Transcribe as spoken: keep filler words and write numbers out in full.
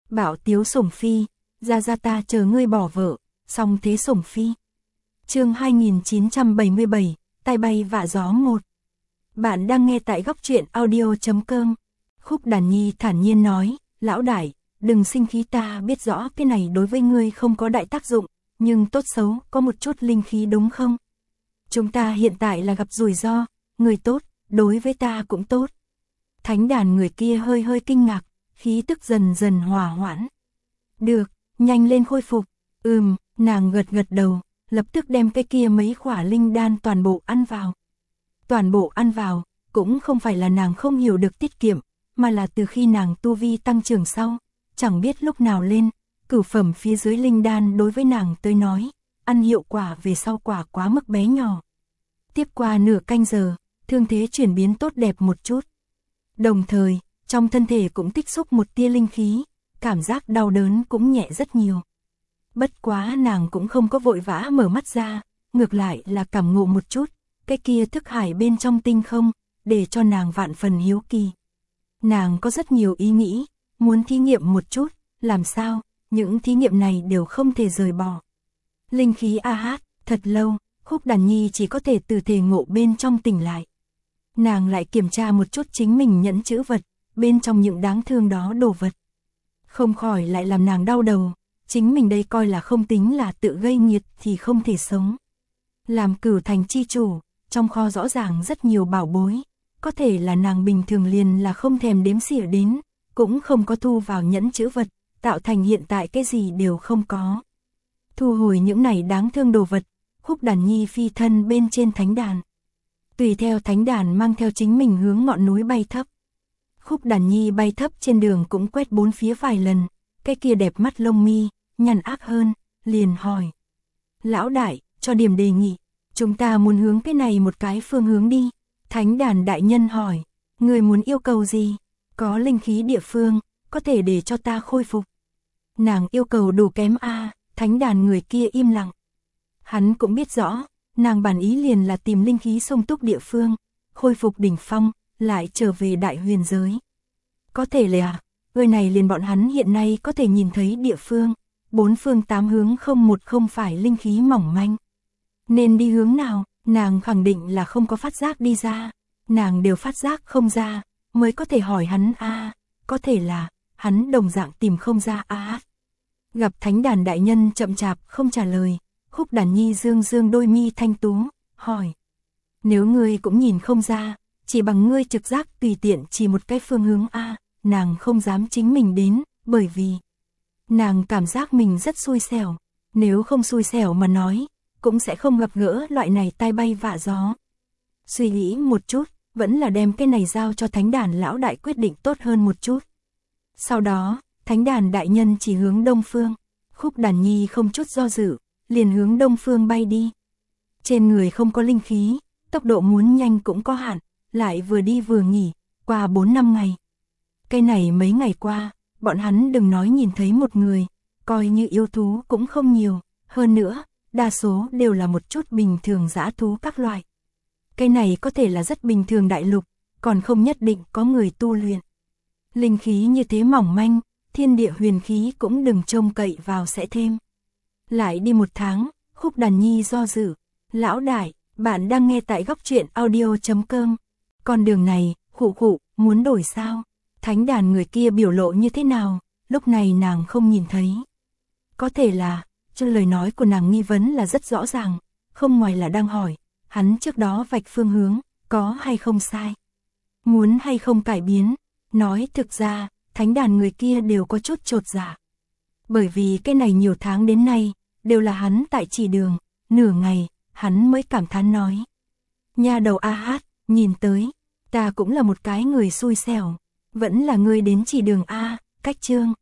Bảo tiếu sủng phi, ra ra ta chờ ngươi bỏ vợ, xong thế sủng phi. Chương hai nghìn chín trăm bảy mươi bảy, tai bay vạ gió một. Bạn đang nghe tại góc truyện audio chấm com. Khúc Đàn Nhi thản nhiên nói, lão đại, đừng sinh khí, ta biết rõ cái này đối với ngươi không có đại tác dụng, nhưng tốt xấu có một chút linh khí đúng không? Chúng ta hiện tại là gặp rủi ro, người tốt, đối với ta cũng tốt. Thánh đàn người kia hơi hơi kinh ngạc, khí tức dần dần hòa hoãn. Được, nhanh lên khôi phục. Ừm, nàng gật gật đầu, lập tức đem cái kia mấy khỏa linh đan toàn bộ ăn vào. Toàn bộ ăn vào, cũng không phải là nàng không hiểu được tiết kiệm, mà là từ khi nàng tu vi tăng trưởng sau, chẳng biết lúc nào lên, cửu phẩm phía dưới linh đan đối với nàng tới nói, ăn hiệu quả về sau quả quá mức bé nhỏ. Tiếp qua nửa canh giờ, thương thế chuyển biến tốt đẹp một chút. Đồng thời, trong thân thể cũng tích xúc một tia linh khí, cảm giác đau đớn cũng nhẹ rất nhiều. Bất quá nàng cũng không có vội vã mở mắt ra, ngược lại là cảm ngộ một chút, cái kia thức hải bên trong tinh không, để cho nàng vạn phần hiếu kỳ. Nàng có rất nhiều ý nghĩ, muốn thí nghiệm một chút, làm sao, những thí nghiệm này đều không thể rời bỏ. Linh khí a hát, thật lâu, Khúc Đàn Nhi chỉ có thể từ thể ngộ bên trong tỉnh lại. Nàng lại kiểm tra một chút chính mình nhẫn chữ vật, bên trong những đáng thương đó đồ vật. Không khỏi lại làm nàng đau đầu, chính mình đây coi là không tính là tự gây nghiệt thì không thể sống. Làm Cửu Thành chi chủ, trong kho rõ ràng rất nhiều bảo bối, có thể là nàng bình thường liền là không thèm đếm xỉa đến, cũng không có thu vào nhẫn chữ vật, tạo thành hiện tại cái gì đều không có. Thu hồi những này đáng thương đồ vật, Khúc Đàn Nhi phi thân bên trên thánh đàn. Tùy theo thánh đàn mang theo chính mình hướng ngọn núi bay thấp. Khúc Đàn Nhi bay thấp trên đường cũng quét bốn phía vài lần, cái kia đẹp mắt lông mi, nhăn ác hơn, liền hỏi. Lão đại, cho điểm đề nghị, chúng ta muốn hướng cái này một cái phương hướng đi. Thánh đàn đại nhân hỏi, người muốn yêu cầu gì? Có linh khí địa phương, có thể để cho ta khôi phục. Nàng yêu cầu đủ kém a à, thánh đàn người kia im lặng. Hắn cũng biết rõ, nàng bản ý liền là tìm linh khí sung túc địa phương, khôi phục đỉnh phong, lại trở về đại huyền giới. Có thể là, nơi này liền bọn hắn hiện nay có thể nhìn thấy địa phương, bốn phương tám hướng không một không phải linh khí mỏng manh. Nên đi hướng nào, nàng khẳng định là không có phát giác đi ra, nàng đều phát giác không ra, mới có thể hỏi hắn a à, có thể là, hắn đồng dạng tìm không ra a à. Gặp thánh đàn đại nhân chậm chạp không trả lời, Khúc Đàn Nhi dương dương đôi mi thanh tú, hỏi. Nếu ngươi cũng nhìn không ra, chỉ bằng ngươi trực giác tùy tiện chỉ một cái phương hướng a à, nàng không dám chính mình đến, bởi vì nàng cảm giác mình rất xui xẻo, nếu không xui xẻo mà nói, cũng sẽ không gặp gỡ loại này tai bay vạ gió. Suy nghĩ một chút, vẫn là đem cái này giao cho thánh đàn lão đại quyết định tốt hơn một chút. Sau đó, thánh đàn đại nhân chỉ hướng đông phương, Khúc Đàn Nhi không chút do dự, liền hướng đông phương bay đi. Trên người không có linh khí, tốc độ muốn nhanh cũng có hạn, lại vừa đi vừa nghỉ, qua bốn năm ngày. Cái này mấy ngày qua, bọn hắn đừng nói nhìn thấy một người, coi như yêu thú cũng không nhiều, hơn nữa, đa số đều là một chút bình thường dã thú các loại. Cái này có thể là rất bình thường đại lục, còn không nhất định có người tu luyện. Linh khí như thế mỏng manh, thiên địa huyền khí cũng đừng trông cậy vào sẽ thêm. Lại đi một tháng, Khúc Đàn Nhi do dự. Lão đại, bạn đang nghe tại góc truyện audio chấm com. Con đường này, khụ khụ, muốn đổi sao? Thánh đàn người kia biểu lộ như thế nào, lúc này nàng không nhìn thấy. Có thể là, cho lời nói của nàng nghi vấn là rất rõ ràng, không ngoài là đang hỏi, hắn trước đó vạch phương hướng, có hay không sai? Muốn hay không cải biến? Nói thực ra, thánh đàn người kia đều có chút chột dạ. Bởi vì cái này nhiều tháng đến nay, đều là hắn tại chỉ đường, nửa ngày, hắn mới cảm thán nói. Nha đầu a hát, nhìn tới, ta cũng là một cái người xui xẻo, vẫn là ngươi đến chỉ đường a, cách chương.